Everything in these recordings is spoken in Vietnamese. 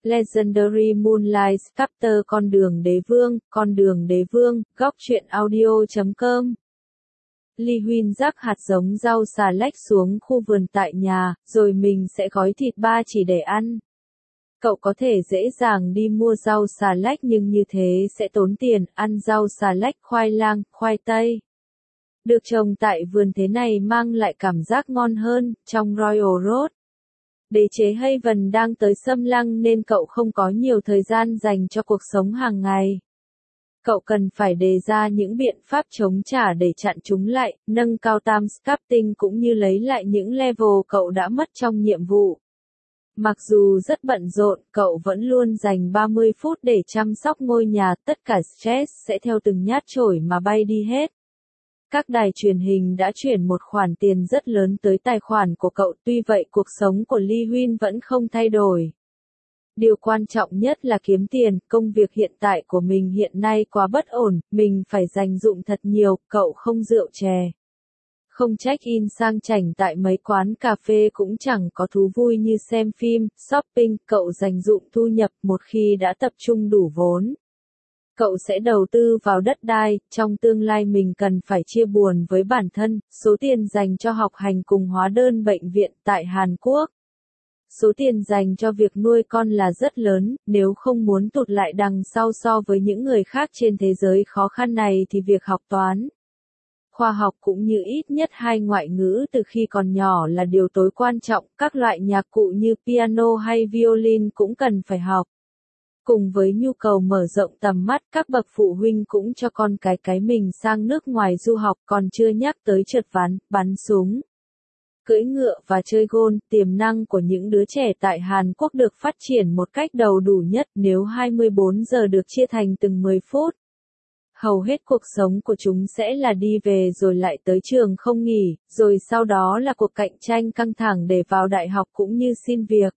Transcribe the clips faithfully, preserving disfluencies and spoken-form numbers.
Legendary Moonlight Chapter Con đường đế vương, con đường đế vương, góc truyện audio chấm com. Lee Huynh rắc hạt giống rau xà lách xuống khu vườn tại nhà, rồi mình sẽ gói thịt ba chỉ để ăn. Cậu có thể dễ dàng đi mua rau xà lách nhưng như thế sẽ tốn tiền, ăn rau xà lách khoai lang, khoai tây. Được trồng tại vườn thế này mang lại cảm giác ngon hơn, trong Royal Road. Đế chế Haven đang tới xâm lăng nên cậu không có nhiều thời gian dành cho cuộc sống hàng ngày. Cậu cần phải đề ra những biện pháp chống trả để chặn chúng lại, nâng cao time scaling cũng như lấy lại những level cậu đã mất trong nhiệm vụ. Mặc dù rất bận rộn, cậu vẫn luôn dành ba mươi phút để chăm sóc ngôi nhà, tất cả stress sẽ theo từng nhát chổi mà bay đi hết. Các đài truyền hình đã chuyển một khoản tiền rất lớn tới tài khoản của cậu, tuy vậy cuộc sống của Lee Huynh vẫn không thay đổi. Điều quan trọng nhất là kiếm tiền, công việc hiện tại của mình hiện nay quá bất ổn, mình phải dành dụm thật nhiều, cậu không rượu chè. Không check-in sang chảnh tại mấy quán cà phê cũng chẳng có thú vui như xem phim, shopping, cậu dành dụm thu nhập một khi đã tập trung đủ vốn. Cậu sẽ đầu tư vào đất đai, trong tương lai mình cần phải chia buồn với bản thân, số tiền dành cho học hành cùng hóa đơn bệnh viện tại Hàn Quốc. Số tiền dành cho việc nuôi con là rất lớn, nếu không muốn tụt lại đằng sau so với những người khác trên thế giới khó khăn này thì việc học toán, khoa học cũng như ít nhất hai ngoại ngữ từ khi còn nhỏ là điều tối quan trọng, các loại nhạc cụ như piano hay violin cũng cần phải học. Cùng với nhu cầu mở rộng tầm mắt, các bậc phụ huynh cũng cho con cái cái mình sang nước ngoài du học, còn chưa nhắc tới trượt ván, bắn súng, cưỡi ngựa và chơi golf. Tiềm năng của những đứa trẻ tại Hàn Quốc được phát triển một cách đầu đủ nhất nếu hai mươi bốn giờ được chia thành từng mười phút. Hầu hết cuộc sống của chúng sẽ là đi về rồi lại tới trường không nghỉ, rồi sau đó là cuộc cạnh tranh căng thẳng để vào đại học cũng như xin việc.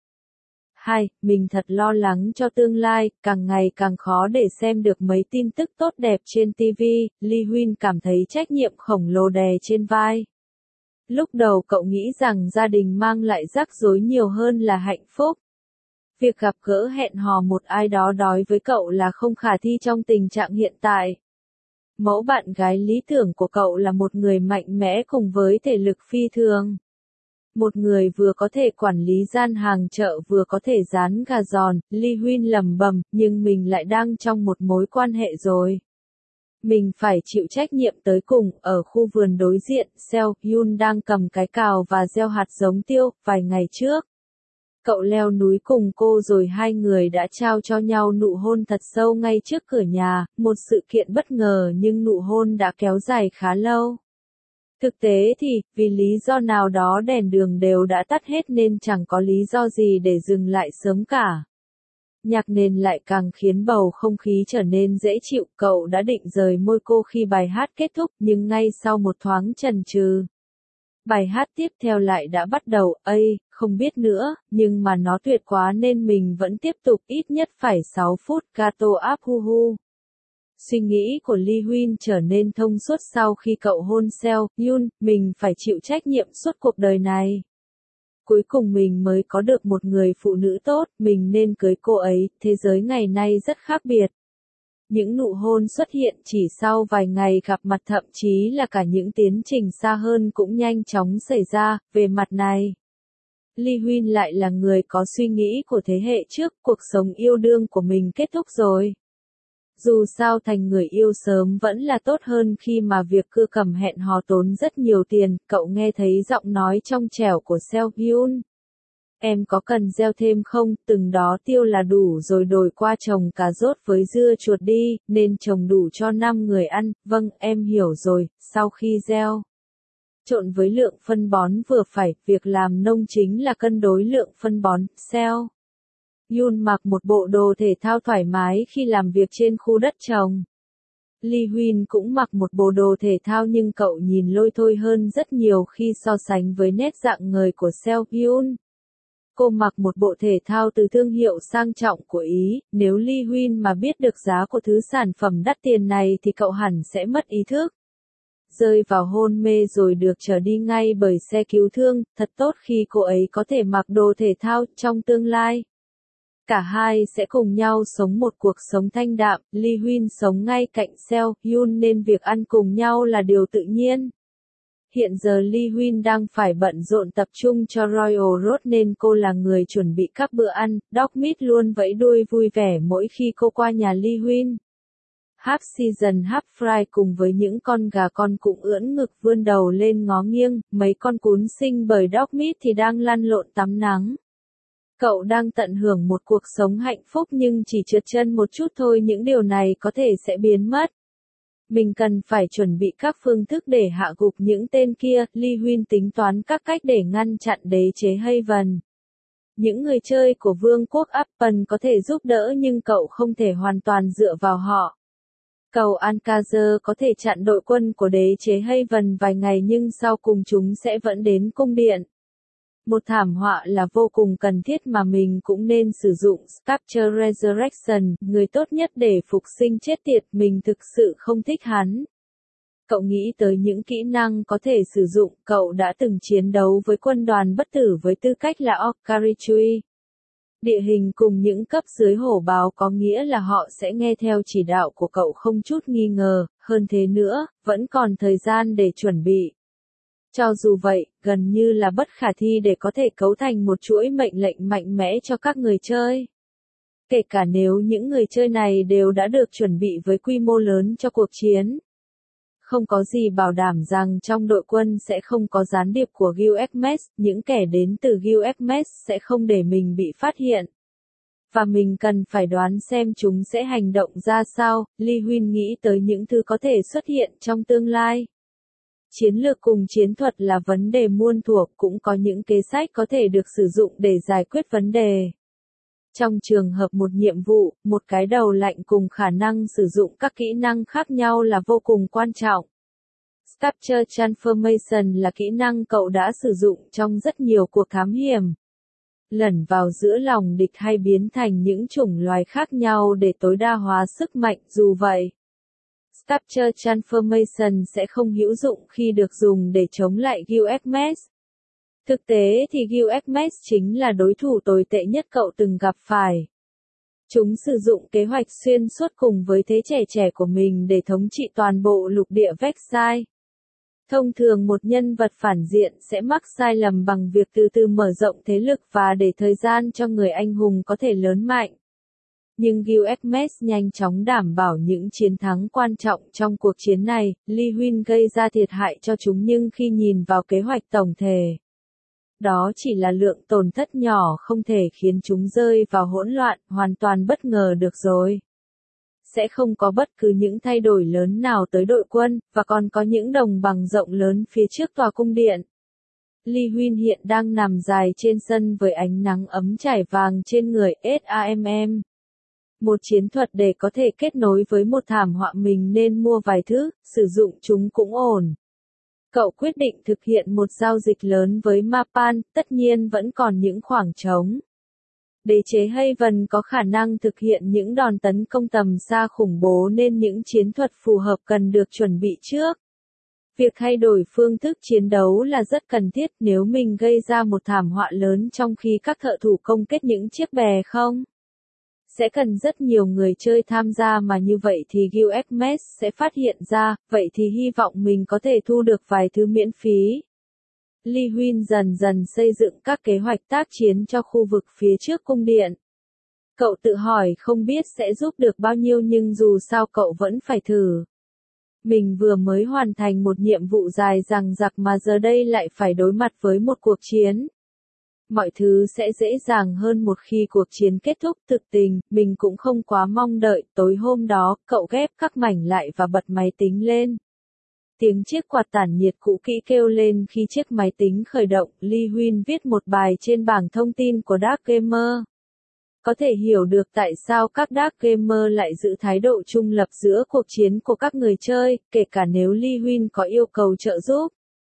hai. Mình thật lo lắng cho tương lai, càng ngày càng khó để xem được mấy tin tức tốt đẹp trên ti vi, Lee Huynh cảm thấy trách nhiệm khổng lồ đè trên vai. Lúc đầu cậu nghĩ rằng gia đình mang lại rắc rối nhiều hơn là hạnh phúc. Việc gặp gỡ hẹn hò một ai đó đối với cậu là không khả thi trong tình trạng hiện tại. Mẫu bạn gái lý tưởng của cậu là một người mạnh mẽ cùng với thể lực phi thường. Một người vừa có thể quản lý gian hàng chợ vừa có thể rán gà giòn, Lee Huynh lẩm bẩm, nhưng mình lại đang trong một mối quan hệ rồi. Mình phải chịu trách nhiệm tới cùng. Ở khu vườn đối diện, Seo Hyun đang cầm cái cào và gieo hạt giống tiêu, vài ngày trước. Cậu leo núi cùng cô rồi hai người đã trao cho nhau nụ hôn thật sâu ngay trước cửa nhà, một sự kiện bất ngờ nhưng nụ hôn đã kéo dài khá lâu. Thực tế thì, vì lý do nào đó đèn đường đều đã tắt hết nên chẳng có lý do gì để dừng lại sớm cả. Nhạc nền lại càng khiến bầu không khí trở nên dễ chịu, cậu đã định rời môi cô khi bài hát kết thúc nhưng ngay sau một thoáng chần chừ. Bài hát tiếp theo lại đã bắt đầu, ây, không biết nữa, nhưng mà nó tuyệt quá nên mình vẫn tiếp tục ít nhất phải sáu phút, Kato áp hu hu. Suy nghĩ của Lee Huynh trở nên thông suốt sau khi cậu hôn Seo Hyun, mình phải chịu trách nhiệm suốt cuộc đời này. Cuối cùng mình mới có được một người phụ nữ tốt, mình nên cưới cô ấy, thế giới ngày nay rất khác biệt. Những nụ hôn xuất hiện chỉ sau vài ngày gặp mặt, thậm chí là cả những tiến trình xa hơn cũng nhanh chóng xảy ra. Về mặt này, Lee Huynh lại là người có suy nghĩ của thế hệ trước, cuộc sống yêu đương của mình kết thúc rồi. Dù sao thành người yêu sớm vẫn là tốt hơn khi mà việc cưa cầm hẹn hò tốn rất nhiều tiền. Cậu nghe thấy giọng nói trong trẻo của Seo Hyun. Em có cần gieo thêm không, từng đó tiêu là đủ rồi, đổi qua trồng cà rốt với dưa chuột đi, nên trồng đủ cho năm người ăn. Vâng, em hiểu rồi. Sau khi gieo, trộn với lượng phân bón vừa phải, việc làm nông chính là cân đối lượng phân bón. Seo Hyun mặc một bộ đồ thể thao thoải mái khi làm việc trên khu đất trồng. Lee Huynh cũng mặc một bộ đồ thể thao nhưng cậu nhìn lôi thôi hơn rất nhiều khi so sánh với nét dạng người của Seo Hyun. Cô mặc một bộ thể thao từ thương hiệu sang trọng của Ý, nếu Lee Huynh mà biết được giá của thứ sản phẩm đắt tiền này thì cậu hẳn sẽ mất ý thức. Rơi vào hôn mê rồi được chở đi ngay bởi xe cứu thương, thật tốt khi cô ấy có thể mặc đồ thể thao trong tương lai. Cả hai sẽ cùng nhau sống một cuộc sống thanh đạm, Lee Huyên sống ngay cạnh Seo Hyun nên việc ăn cùng nhau là điều tự nhiên. Hiện giờ Lee Huyên đang phải bận rộn tập trung cho Royal Road nên cô là người chuẩn bị các bữa ăn, Dog Meat luôn vẫy đuôi vui vẻ mỗi khi cô qua nhà Lee Huyên. Half season half fry cùng với những con gà con cũng ưỡn ngực vươn đầu lên ngó nghiêng, mấy con cún sinh bởi Dog Meat thì đang lăn lộn tắm nắng. Cậu đang tận hưởng một cuộc sống hạnh phúc nhưng chỉ trượt chân một chút thôi, những điều này có thể sẽ biến mất. Mình cần phải chuẩn bị các phương thức để hạ gục những tên kia, Lee Huyên tính toán các cách để ngăn chặn đế chế Haven. Những người chơi của vương quốc Upton có thể giúp đỡ nhưng cậu không thể hoàn toàn dựa vào họ. Cầu Alcazar có thể chặn đội quân của đế chế Haven vài ngày nhưng sau cùng chúng sẽ vẫn đến cung điện. Một thảm họa là vô cùng cần thiết mà mình cũng nên sử dụng Sculpture Resurrection, người tốt nhất để phục sinh chết tiệt, mình thực sự không thích hắn. Cậu nghĩ tới những kỹ năng có thể sử dụng, cậu đã từng chiến đấu với quân đoàn bất tử với tư cách là Orcarichui. Địa hình cùng những cấp dưới hổ báo có nghĩa là họ sẽ nghe theo chỉ đạo của cậu không chút nghi ngờ, hơn thế nữa, vẫn còn thời gian để chuẩn bị. Cho dù vậy, gần như là bất khả thi để có thể cấu thành một chuỗi mệnh lệnh mạnh mẽ cho các người chơi. Kể cả nếu những người chơi này đều đã được chuẩn bị với quy mô lớn cho cuộc chiến. Không có gì bảo đảm rằng trong đội quân sẽ không có gián điệp của Gilgamesh, những kẻ đến từ Gilgamesh sẽ không để mình bị phát hiện. Và mình cần phải đoán xem chúng sẽ hành động ra sao, Lee Huyên nghĩ tới những thứ có thể xuất hiện trong tương lai. Chiến lược cùng chiến thuật là vấn đề muôn thuở, cũng có những kế sách có thể được sử dụng để giải quyết vấn đề. Trong trường hợp một nhiệm vụ, một cái đầu lạnh cùng khả năng sử dụng các kỹ năng khác nhau là vô cùng quan trọng. Sculpture Transformation là kỹ năng cậu đã sử dụng trong rất nhiều cuộc thám hiểm. Lẩn vào giữa lòng địch hay biến thành những chủng loài khác nhau để tối đa hóa sức mạnh, dù vậy. Sculpture Transformation sẽ không hữu dụng khi được dùng để chống lại Gilgamesh. Thực tế thì Gilgamesh chính là đối thủ tồi tệ nhất cậu từng gặp phải. Chúng sử dụng kế hoạch xuyên suốt cùng với thế trẻ trẻ của mình để thống trị toàn bộ lục địa Vexai. Thông thường một nhân vật phản diện sẽ mắc sai lầm bằng việc từ từ mở rộng thế lực và để thời gian cho người anh hùng có thể lớn mạnh. Nhưng Gilgamesh nhanh chóng đảm bảo những chiến thắng quan trọng trong cuộc chiến này, Lee Huyên gây ra thiệt hại cho chúng nhưng khi nhìn vào kế hoạch tổng thể, đó chỉ là lượng tổn thất nhỏ không thể khiến chúng rơi vào hỗn loạn, hoàn toàn bất ngờ được rồi. Sẽ không có bất cứ những thay đổi lớn nào tới đội quân, và còn có những đồng bằng rộng lớn phía trước tòa cung điện. Lee Huyên hiện đang nằm dài trên sân với ánh nắng ấm trải vàng trên người SAMM. Một chiến thuật để có thể kết nối với một thảm họa mình nên mua vài thứ, sử dụng chúng cũng ổn. Cậu quyết định thực hiện một giao dịch lớn với Mapan, tất nhiên vẫn còn những khoảng trống. Đế chế Haven có khả năng thực hiện những đòn tấn công tầm xa khủng bố nên những chiến thuật phù hợp cần được chuẩn bị trước. Việc thay đổi phương thức chiến đấu là rất cần thiết nếu mình gây ra một thảm họa lớn trong khi các thợ thủ công kết những chiếc bè không. Sẽ cần rất nhiều người chơi tham gia mà như vậy thì Gilgamesh sẽ phát hiện ra, vậy thì hy vọng mình có thể thu được vài thứ miễn phí. Lee Huyên dần dần xây dựng các kế hoạch tác chiến cho khu vực phía trước cung điện. Cậu tự hỏi không biết sẽ giúp được bao nhiêu nhưng dù sao cậu vẫn phải thử. Mình vừa mới hoàn thành một nhiệm vụ dài dằng dặc mà giờ đây lại phải đối mặt với một cuộc chiến. Mọi thứ sẽ dễ dàng hơn một khi cuộc chiến kết thúc. Thực tình, mình cũng không quá mong đợi. Tối hôm đó, cậu ghép các mảnh lại và bật máy tính lên. Tiếng chiếc quạt tản nhiệt cũ kỹ kêu lên khi chiếc máy tính khởi động. Lee Huyên viết một bài trên bảng thông tin của Dark Gamer. Có thể hiểu được tại sao các Dark Gamer lại giữ thái độ trung lập giữa cuộc chiến của các người chơi, kể cả nếu Lee Huyên có yêu cầu trợ giúp.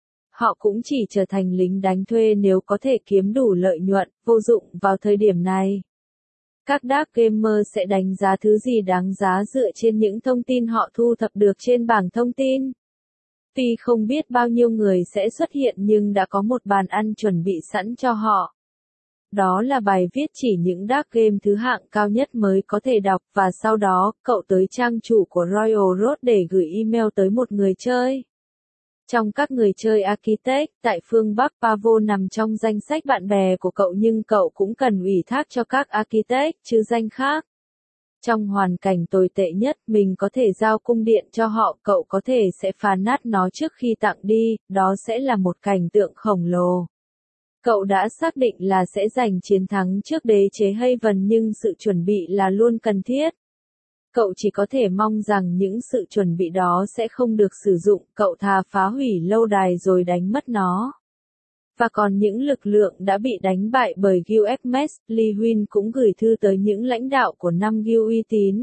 Họ cũng chỉ trở thành lính đánh thuê nếu có thể kiếm đủ lợi nhuận, vô dụng vào thời điểm này. Các Dark Gamer sẽ đánh giá thứ gì đáng giá dựa trên những thông tin họ thu thập được trên bảng thông tin. Tuy không biết bao nhiêu người sẽ xuất hiện nhưng đã có một bàn ăn chuẩn bị sẵn cho họ. đó là bài viết chỉ những dark game thứ hạng cao nhất mới có thể đọc và sau đó, cậu tới trang chủ của Royal Road để gửi email tới một người chơi. Trong các người chơi Architect, tại phương Bắc Pavo nằm trong danh sách bạn bè của cậu nhưng cậu cũng cần ủy thác cho các Architect chứ danh khác. Trong hoàn cảnh tồi tệ nhất, mình có thể giao cung điện cho họ, cậu có thể sẽ phá nát nó trước khi tặng đi, đó sẽ là một cảnh tượng khổng lồ. Cậu đã xác định là sẽ giành chiến thắng trước đế chế Haven nhưng sự chuẩn bị là luôn cần thiết. Cậu chỉ có thể mong rằng những sự chuẩn bị đó sẽ không được sử dụng, cậu thà phá hủy lâu đài rồi đánh mất nó. Và còn những lực lượng đã bị đánh bại bởi Gilgamesh, Lee Huynh cũng gửi thư tới những lãnh đạo của năm guild uy tín.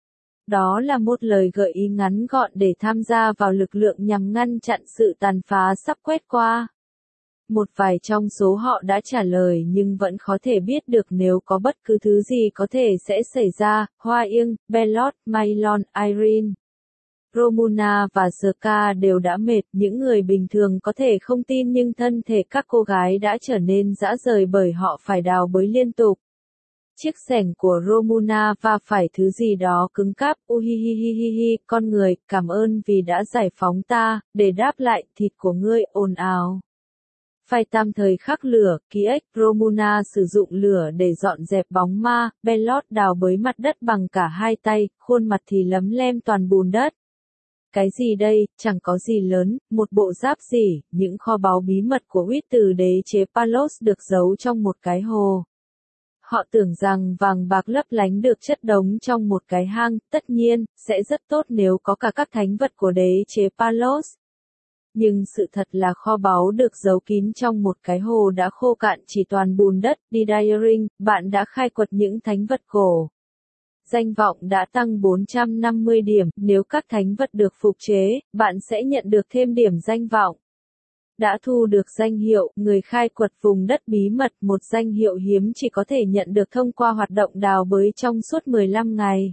Đó là một lời gợi ý ngắn gọn để tham gia vào lực lượng nhằm ngăn chặn sự tàn phá sắp quét qua. Một vài trong số họ đã trả lời nhưng vẫn khó thể biết được nếu có bất cứ thứ gì có thể sẽ xảy ra. Hoa Yên, Belot, Mailon, Irene, Romuna và Ska đều đã mệt, những người bình thường có thể không tin nhưng thân thể các cô gái đã trở nên rã rời bởi họ phải đào bới liên tục. Chiếc xẻng của Romuna va phải thứ gì đó cứng cáp, uhihihihi, con người, cảm ơn vì đã giải phóng ta, để đáp lại, thịt của ngươi, ồn ào. Phai tam thời khắc lửa, ký ức, Romuna sử dụng lửa để dọn dẹp bóng ma, Belot đào bới mặt đất bằng cả hai tay, khuôn mặt thì lấm lem toàn bùn đất. Cái gì đây, chẳng có gì lớn, một bộ giáp gì, những kho báu bí mật của huyết từ đế chế Palos được giấu trong một cái hồ. Họ tưởng rằng vàng bạc lấp lánh được chất đống trong một cái hang, tất nhiên, sẽ rất tốt nếu có cả các thánh vật của đế chế Palos. Nhưng sự thật là kho báu được giấu kín trong một cái hồ đã khô cạn chỉ toàn bùn đất. Đi Diaring, bạn đã khai quật những thánh vật cổ. Danh vọng đã tăng bốn trăm năm mươi điểm, nếu các thánh vật được phục chế, bạn sẽ nhận được thêm điểm danh vọng. Đã thu được danh hiệu, người khai quật vùng đất bí mật, một danh hiệu hiếm chỉ có thể nhận được thông qua hoạt động đào bới trong suốt mười lăm ngày.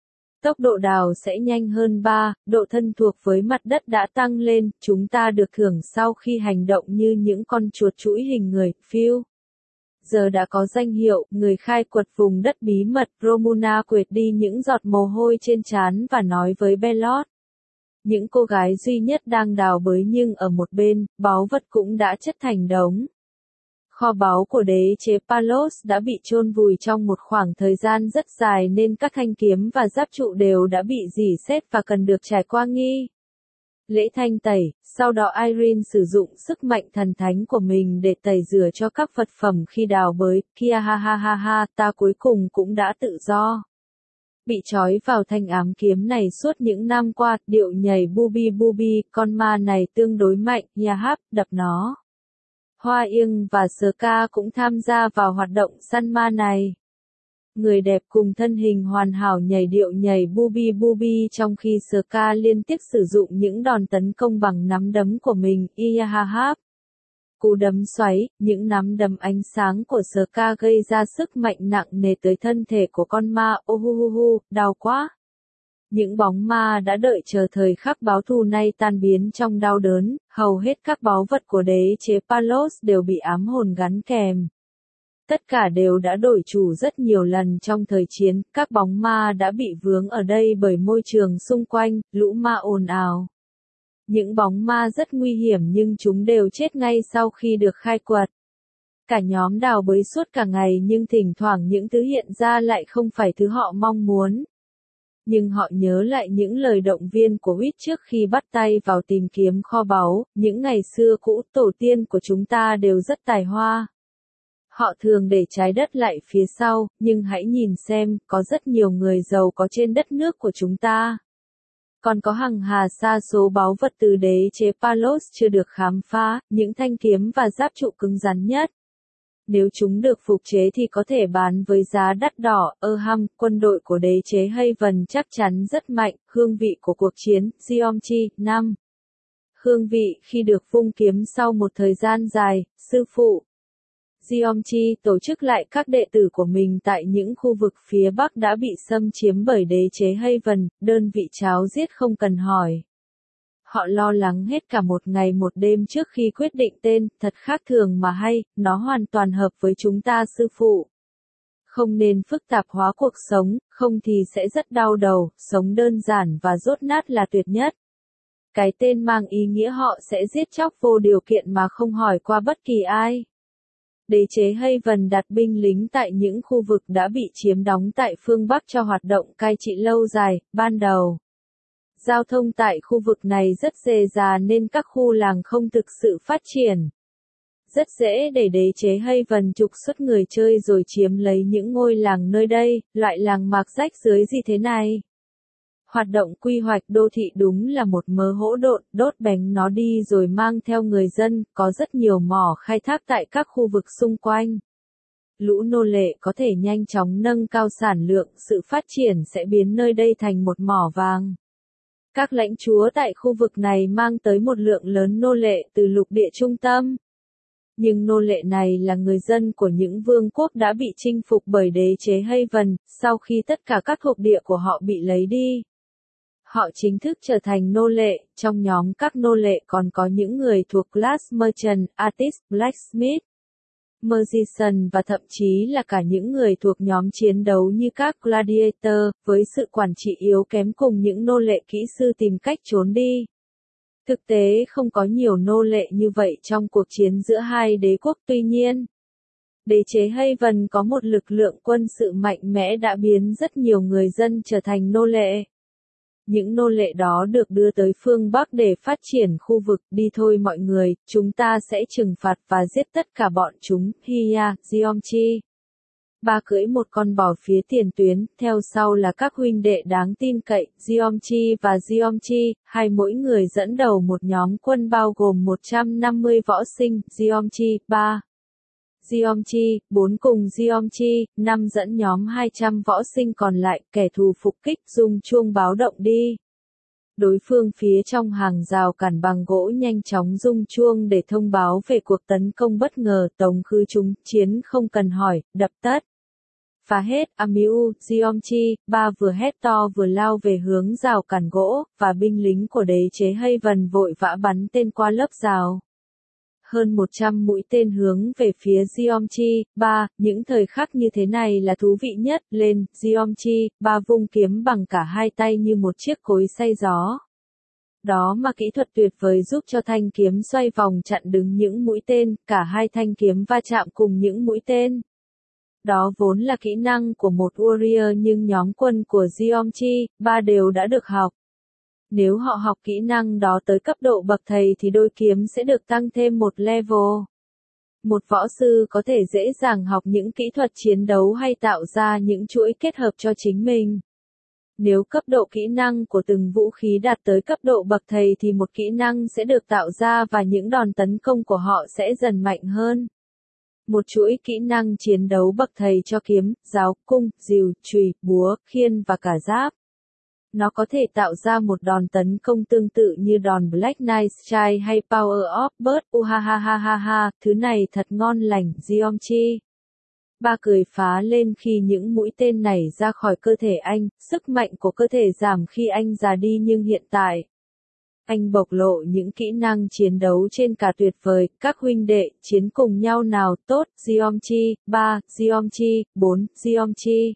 Tốc độ đào sẽ nhanh hơn ba, độ thân thuộc với mặt đất đã tăng lên, chúng ta được thưởng sau khi hành động như những con chuột chuỗi hình người, phiêu. Giờ đã có danh hiệu, người khai quật vùng đất bí mật, Romuna quệt đi những giọt mồ hôi trên trán và nói với Belot. Những cô gái duy nhất đang đào bới nhưng ở một bên, báu vật cũng đã chất thành đống. Kho báu của đế chế Palos đã bị chôn vùi trong một khoảng thời gian rất dài nên các thanh kiếm và giáp trụ đều đã bị rỉ sét và cần được trải qua nghi lễ thanh tẩy. Sau đó Irene sử dụng sức mạnh thần thánh của mình để tẩy rửa cho các vật phẩm khi đào bới. Kia ha ha ha ha, ta cuối cùng cũng đã tự do. Bị trói vào thanh ám kiếm này suốt những năm qua, điệu nhảy bubi bubi, con ma này tương đối mạnh, Yahab, đập nó. Hoa Yên và Ska cũng tham gia vào hoạt động săn ma này. Người đẹp cùng thân hình hoàn hảo nhảy điệu nhảy bubi bubi trong khi Ska liên tiếp sử dụng những đòn tấn công bằng nắm đấm của mình, Yahab. Cú đấm xoáy, những nắm đấm ánh sáng của Ska gây ra sức mạnh nặng nề tới thân thể của con ma, ohuhuhu, đau quá. Những bóng ma đã đợi chờ thời khắc báo thù nay tan biến trong đau đớn, hầu hết các báu vật của đế chế Palos đều bị ám hồn gắn kèm. Tất cả đều đã đổi chủ rất nhiều lần trong thời chiến, các bóng ma đã bị vướng ở đây bởi môi trường xung quanh, lũ ma ồn ào. Những bóng ma rất nguy hiểm nhưng chúng đều chết ngay sau khi được khai quật. Cả nhóm đào bới suốt cả ngày nhưng thỉnh thoảng những thứ hiện ra lại không phải thứ họ mong muốn. Nhưng họ nhớ lại những lời động viên của Huyết trước khi bắt tay vào tìm kiếm kho báu, những ngày xưa cũ tổ tiên của chúng ta đều rất tài hoa. Họ thường để trái đất lại phía sau, nhưng hãy nhìn xem, có rất nhiều người giàu có trên đất nước của chúng ta. Còn có hằng hà sa số báu vật từ đế chế Palos chưa được khám phá, những thanh kiếm và giáp trụ cứng rắn nhất. Nếu chúng được phục chế thì có thể bán với giá đắt đỏ. Erham, quân đội của đế chế Haven chắc chắn rất mạnh. Hương vị của cuộc chiến, Geomchi, năm. Hương vị khi được vung kiếm sau một thời gian dài, sư phụ. Geomchi tổ chức lại các đệ tử của mình tại những khu vực phía Bắc đã bị xâm chiếm bởi đế chế Haven, đơn vị cháo giết không cần hỏi. Họ lo lắng hết cả một ngày một đêm trước khi quyết định tên, thật khác thường mà hay, nó hoàn toàn hợp với chúng ta sư phụ. Không nên phức tạp hóa cuộc sống, không thì sẽ rất đau đầu, sống đơn giản và dốt nát là tuyệt nhất. Cái tên mang ý nghĩa họ sẽ giết chóc vô điều kiện mà không hỏi qua bất kỳ ai. Đế chế Haven đặt binh lính tại những khu vực đã bị chiếm đóng tại phương Bắc cho hoạt động cai trị lâu dài, ban đầu. Giao thông tại khu vực này rất dề dà nên các khu làng không thực sự phát triển. Rất dễ để đế chế Haven trục xuất người chơi rồi chiếm lấy những ngôi làng nơi đây, loại làng mạc rách rưới gì thế này. Hoạt động quy hoạch đô thị đúng là một mớ hỗn độn, đốt bánh nó đi rồi mang theo người dân, có rất nhiều mỏ khai thác tại các khu vực xung quanh. Lũ nô lệ có thể nhanh chóng nâng cao sản lượng, sự phát triển sẽ biến nơi đây thành một mỏ vàng. Các lãnh chúa tại khu vực này mang tới một lượng lớn nô lệ từ lục địa trung tâm. Nhưng nô lệ này là người dân của những vương quốc đã bị chinh phục bởi đế chế Haven, sau khi tất cả các thuộc địa của họ bị lấy đi. Họ chính thức trở thành nô lệ, trong nhóm các nô lệ còn có những người thuộc class merchant, artist, blacksmith, magician và thậm chí là cả những người thuộc nhóm chiến đấu như các gladiator, với sự quản trị yếu kém cùng những nô lệ kỹ sư tìm cách trốn đi. Thực tế không có nhiều nô lệ như vậy trong cuộc chiến giữa hai đế quốc, tuy nhiên. Đế chế Haven có một lực lượng quân sự mạnh mẽ đã biến rất nhiều người dân trở thành nô lệ. Những nô lệ đó được đưa tới phương Bắc để phát triển khu vực, đi thôi mọi người, chúng ta sẽ trừng phạt và giết tất cả bọn chúng, Hiya, Giomchi. Ba cưỡi một con bò phía tiền tuyến, theo sau là các huynh đệ đáng tin cậy, Giomchi và Giomchi, hai mỗi người dẫn đầu một nhóm quân bao gồm một trăm năm mươi võ sinh, Giomchi, ba. Giomchi, bốn cùng Giomchi, năm dẫn nhóm hai trăm võ sinh còn lại, kẻ thù phục kích, dùng chuông báo động đi. Đối phương phía trong hàng rào cản bằng gỗ nhanh chóng rung chuông để thông báo về cuộc tấn công bất ngờ, tống khứ chúng, chiến không cần hỏi, đập tất. Phá hết, Amiu, Giomchi, ba vừa hét to vừa lao về hướng rào cản gỗ, và binh lính của đế chế Haven vội vã bắn tên qua lớp rào. Hơn một trăm mũi tên hướng về phía Giomchi, ba, những thời khắc như thế này là thú vị nhất, lên, Giomchi, ba vung kiếm bằng cả hai tay như một chiếc cối xay gió. Đó mà kỹ thuật tuyệt vời giúp cho thanh kiếm xoay vòng chặn đứng những mũi tên, cả hai thanh kiếm va chạm cùng những mũi tên. Đó vốn là kỹ năng của một warrior nhưng nhóm quân của Giomchi, ba đều đã được học. Nếu họ học kỹ năng đó tới cấp độ bậc thầy thì đôi kiếm sẽ được tăng thêm một level. Một võ sư có thể dễ dàng học những kỹ thuật chiến đấu hay tạo ra những chuỗi kết hợp cho chính mình. Nếu cấp độ kỹ năng của từng vũ khí đạt tới cấp độ bậc thầy thì một kỹ năng sẽ được tạo ra và những đòn tấn công của họ sẽ dần mạnh hơn. Một chuỗi kỹ năng chiến đấu bậc thầy cho kiếm, giáo, cung, rìu, chùy, búa, khiên và cả giáp. Nó có thể tạo ra một đòn tấn công tương tự như đòn Black Knight Strike hay Power of Bird, uhahahaha, thứ này thật ngon lành, Giomchi. Ba cười phá lên khi những mũi tên nảy ra khỏi cơ thể anh, sức mạnh của cơ thể giảm khi anh già đi nhưng hiện tại. Anh bộc lộ những kỹ năng chiến đấu trên cả tuyệt vời, các huynh đệ, chiến cùng nhau nào, tốt, Giomchi, ba, Giomchi, bốn, Giomchi.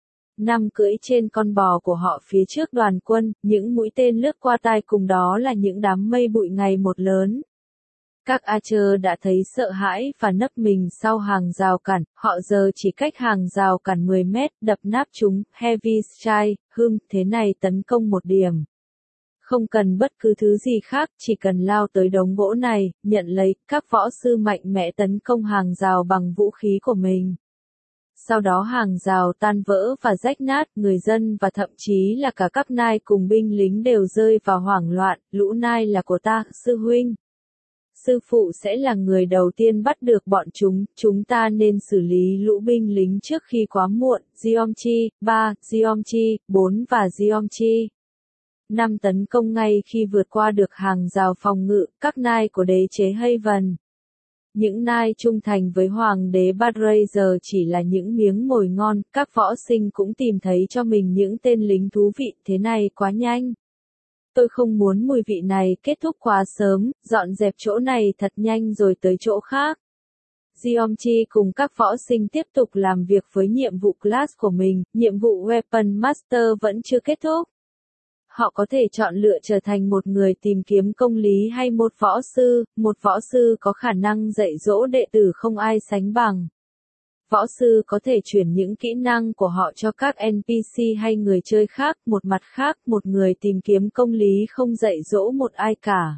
Năm cưỡi trên con bò của họ phía trước đoàn quân, những mũi tên lướt qua tai cùng đó là những đám mây bụi ngày một lớn. Các Archer đã thấy sợ hãi và nấp mình sau hàng rào cản, họ giờ chỉ cách hàng rào cản mười mét, đập nát chúng, Heavy Strike, hưng, thế này tấn công một điểm. Không cần bất cứ thứ gì khác, chỉ cần lao tới đống gỗ này, nhận lấy, các võ sư mạnh mẽ tấn công hàng rào bằng vũ khí của mình. Sau đó hàng rào tan vỡ và rách nát, người dân và thậm chí là cả các nai cùng binh lính đều rơi vào hoảng loạn, lũ nai là của ta, sư huynh. Sư phụ sẽ là người đầu tiên bắt được bọn chúng, chúng ta nên xử lý lũ binh lính trước khi quá muộn, Giomchi, ba, Giomchi, bốn và Giomchi. Năm tấn công ngay khi vượt qua được hàng rào phòng ngự, các nai của đế chế Haven. Những nai trung thành với hoàng đế Badray giờ chỉ là những miếng mồi ngon, các võ sinh cũng tìm thấy cho mình những tên lính thú vị, thế này quá nhanh. Tôi không muốn mùi vị này kết thúc quá sớm, dọn dẹp chỗ này thật nhanh rồi tới chỗ khác. Jeomchi cùng các võ sinh tiếp tục làm việc với nhiệm vụ class của mình, nhiệm vụ Weapon Master vẫn chưa kết thúc. Họ có thể chọn lựa trở thành một người tìm kiếm công lý hay một võ sư, một võ sư có khả năng dạy dỗ đệ tử không ai sánh bằng. Võ sư có thể chuyển những kỹ năng của họ cho các en pê xê hay người chơi khác, một mặt khác, một người tìm kiếm công lý không dạy dỗ một ai cả.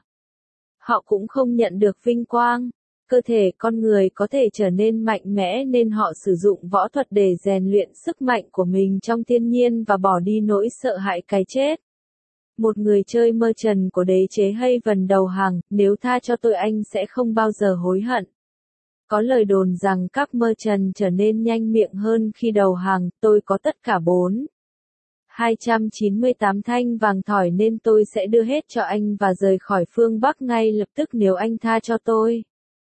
Họ cũng không nhận được vinh quang. Cơ thể con người có thể trở nên mạnh mẽ nên họ sử dụng võ thuật để rèn luyện sức mạnh của mình trong thiên nhiên và bỏ đi nỗi sợ hãi cái chết. Một người chơi merchant của đế chế Haven đầu hàng, nếu tha cho tôi anh sẽ không bao giờ hối hận. Có lời đồn rằng các merchant trở nên nhanh miệng hơn khi đầu hàng, tôi có tất cả bốn. hai trăm chín mươi tám thanh vàng thỏi nên tôi sẽ đưa hết cho anh và rời khỏi phương Bắc ngay lập tức nếu anh tha cho tôi.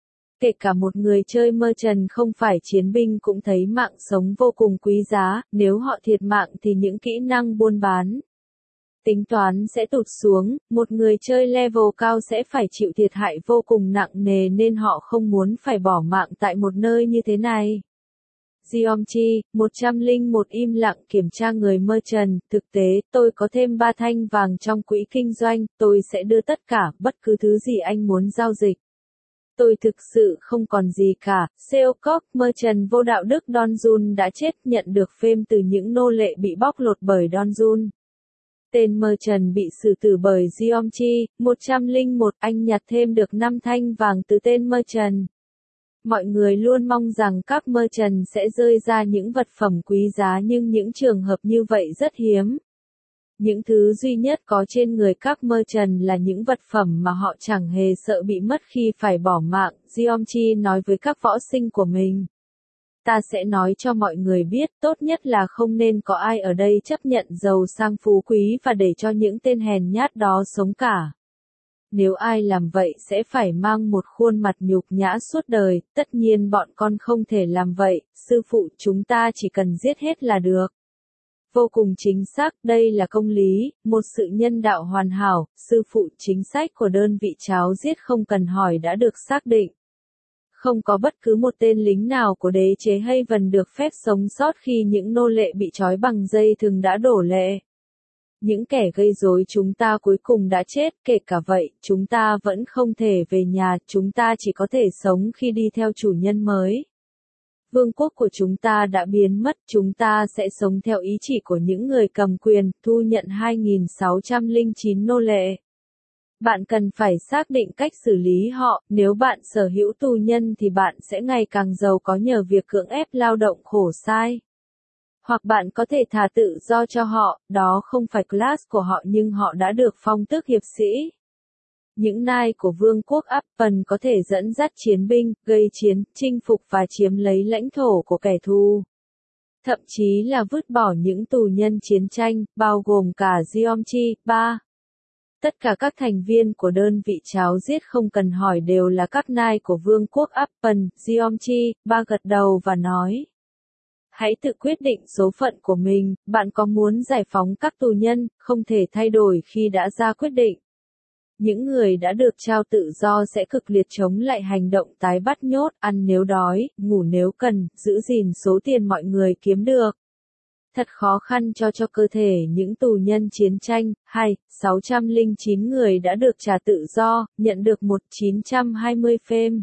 Kể cả một người chơi merchant không phải chiến binh cũng thấy mạng sống vô cùng quý giá, nếu họ thiệt mạng thì những kỹ năng buôn bán, tính toán sẽ tụt xuống, một người chơi level cao sẽ phải chịu thiệt hại vô cùng nặng nề nên họ không muốn phải bỏ mạng tại một nơi như thế này. Jeomchi, một trăm lẻ một im lặng kiểm tra người merchant, thực tế, tôi có thêm ba thanh vàng trong quỹ kinh doanh, tôi sẽ đưa tất cả, bất cứ thứ gì anh muốn giao dịch. Tôi thực sự không còn gì cả, Seokok, merchant vô đạo đức Donjun đã chết, nhận được phêm từ những nô lệ bị bóc lột bởi Donjun. Tên merchant bị xử tử bởi Jeomchi, một trăm lẻ một, anh nhặt thêm được năm thanh vàng từ tên merchant. Mọi người luôn mong rằng các merchant sẽ rơi ra những vật phẩm quý giá nhưng những trường hợp như vậy rất hiếm. Những thứ duy nhất có trên người các merchant là những vật phẩm mà họ chẳng hề sợ bị mất khi phải bỏ mạng, Jeomchi nói với các võ sinh của mình. Ta sẽ nói cho mọi người biết, tốt nhất là không nên có ai ở đây chấp nhận giàu sang phú quý và để cho những tên hèn nhát đó sống cả. Nếu ai làm vậy sẽ phải mang một khuôn mặt nhục nhã suốt đời, tất nhiên bọn con không thể làm vậy, sư phụ chúng ta chỉ cần giết hết là được. Vô cùng chính xác, đây là công lý, một sự nhân đạo hoàn hảo, sư phụ chính sách của đơn vị cháo giết không cần hỏi đã được xác định. Không có bất cứ một tên lính nào của đế chế Haven được phép sống sót khi những nô lệ bị trói bằng dây thừng đã đổ lệ. Những kẻ gây rối chúng ta cuối cùng đã chết, kể cả vậy, chúng ta vẫn không thể về nhà, chúng ta chỉ có thể sống khi đi theo chủ nhân mới. Vương quốc của chúng ta đã biến mất, chúng ta sẽ sống theo ý chỉ của những người cầm quyền, thu nhận hai nghìn sáu trăm lẻ chín nô lệ. Bạn cần phải xác định cách xử lý họ, nếu bạn sở hữu tù nhân thì bạn sẽ ngày càng giàu có nhờ việc cưỡng ép lao động khổ sai. Hoặc bạn có thể thả tự do cho họ, đó không phải class của họ nhưng họ đã được phong tước hiệp sĩ. Những nai của vương quốc Appen có thể dẫn dắt chiến binh, gây chiến, chinh phục và chiếm lấy lãnh thổ của kẻ thù. Thậm chí là vứt bỏ những tù nhân chiến tranh, bao gồm cả Jeomchi. ba. Tất cả các thành viên của đơn vị cháo giết không cần hỏi đều là các nai của vương quốc Appen, Jeomchi. ba gật đầu và nói. Hãy tự quyết định số phận của mình, bạn có muốn giải phóng các tù nhân, không thể thay đổi khi đã ra quyết định. Những người đã được trao tự do sẽ cực liệt chống lại hành động tái bắt nhốt, ăn nếu đói, ngủ nếu cần, giữ gìn số tiền mọi người kiếm được. Thật khó khăn cho cho cơ thể những tù nhân chiến tranh. Hai, sáu trăm lẻ chín người đã được trả tự do, nhận được một nghìn chín trăm hai mươi phêm.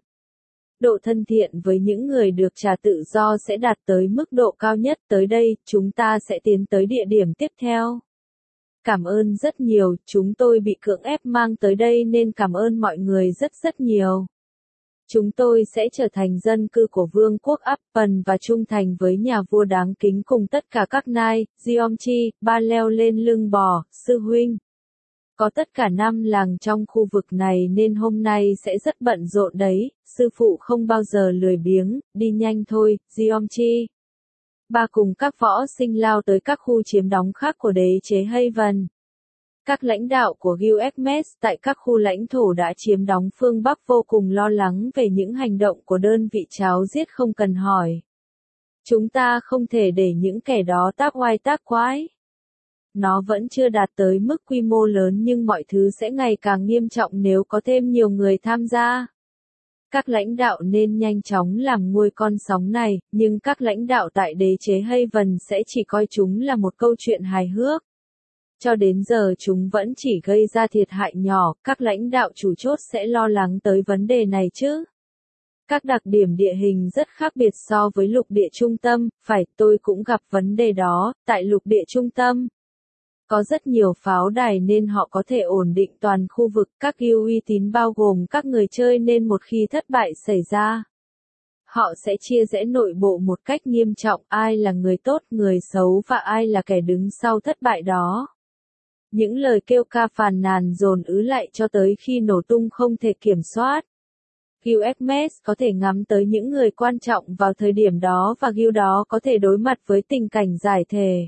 Độ thân thiện với những người được trả tự do sẽ đạt tới mức độ cao nhất. Tới đây, chúng ta sẽ tiến tới địa điểm tiếp theo. Cảm ơn rất nhiều, chúng tôi bị cưỡng ép mang tới đây nên cảm ơn mọi người rất rất nhiều. Chúng tôi sẽ trở thành dân cư của vương quốc Appen và trung thành với nhà vua đáng kính cùng tất cả các nai. Jeomchi, ba leo lên lưng bò, sư huynh. Có tất cả năm làng trong khu vực này nên hôm nay sẽ rất bận rộn đấy, sư phụ không bao giờ lười biếng, đi nhanh thôi, Jeomchi. Ba cùng các võ sinh lao tới các khu chiếm đóng khác của đế chế Haven. Các lãnh đạo của Gilgamesh tại các khu lãnh thổ đã chiếm đóng phương Bắc vô cùng lo lắng về những hành động của đơn vị cháo giết không cần hỏi. Chúng ta không thể để những kẻ đó tác oai tác quái. nó vẫn chưa đạt tới mức quy mô lớn nhưng mọi thứ sẽ ngày càng nghiêm trọng nếu có thêm nhiều người tham gia. Các lãnh đạo nên nhanh chóng làm nguôi con sóng này, nhưng các lãnh đạo tại đế chế Haven sẽ chỉ coi chúng là một câu chuyện hài hước. Cho đến giờ chúng vẫn chỉ gây ra thiệt hại nhỏ, các lãnh đạo chủ chốt sẽ lo lắng tới vấn đề này chứ. Các đặc điểm địa hình rất khác biệt so với lục địa trung tâm, phải, tôi cũng gặp vấn đề đó, tại lục địa trung tâm. Có rất nhiều pháo đài nên họ có thể ổn định toàn khu vực, các guild uy tín bao gồm các người chơi nên một khi thất bại xảy ra, họ sẽ chia rẽ nội bộ một cách nghiêm trọng, ai là người tốt, người xấu và ai là kẻ đứng sau thất bại đó. Những lời kêu ca phàn nàn dồn ứ lại cho tới khi nổ tung không thể kiểm soát. Guild Hermes có thể ngắm tới những người quan trọng vào thời điểm đó và guild đó có thể đối mặt với tình cảnh giải thể.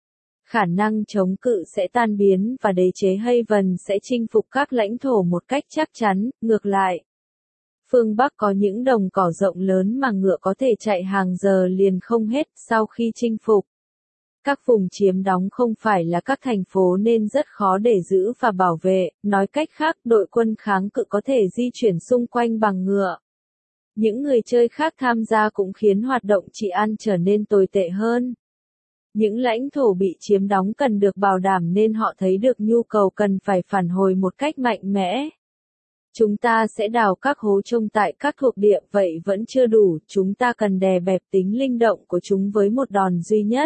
Khả năng chống cự sẽ tan biến và đế chế Haven sẽ chinh phục các lãnh thổ một cách chắc chắn, ngược lại. Phương Bắc có những đồng cỏ rộng lớn mà ngựa có thể chạy hàng giờ liền không hết sau khi chinh phục. Các vùng chiếm đóng không phải là các thành phố nên rất khó để giữ và bảo vệ, nói cách khác đội quân kháng cự có thể di chuyển xung quanh bằng ngựa. Những người chơi khác tham gia cũng khiến hoạt động trị an trở nên tồi tệ hơn. Những lãnh thổ bị chiếm đóng cần được bảo đảm nên họ thấy được nhu cầu cần phải phản hồi một cách mạnh mẽ. Chúng ta sẽ đào các hố trông tại các thuộc địa, vậy vẫn chưa đủ, chúng ta cần đè bẹp tính linh động của chúng với một đòn duy nhất.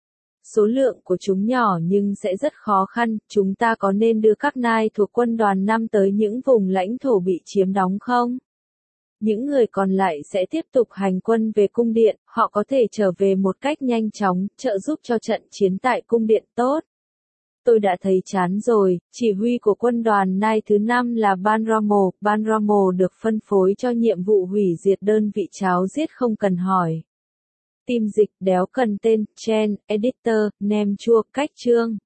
Số lượng của chúng nhỏ nhưng sẽ rất khó khăn, chúng ta có nên đưa các nai thuộc quân đoàn năm tới những vùng lãnh thổ bị chiếm đóng không? Những người còn lại sẽ tiếp tục hành quân về cung điện, họ có thể trở về một cách nhanh chóng, trợ giúp cho trận chiến tại cung điện tốt. Tôi đã thấy chán rồi, chỉ huy của quân đoàn Nai thứ năm là Banramo, Banramo được phân phối cho nhiệm vụ hủy diệt đơn vị cháo giết không cần hỏi. Team dịch đéo cần tên, Chen, Editor, Nem chua, cách chương.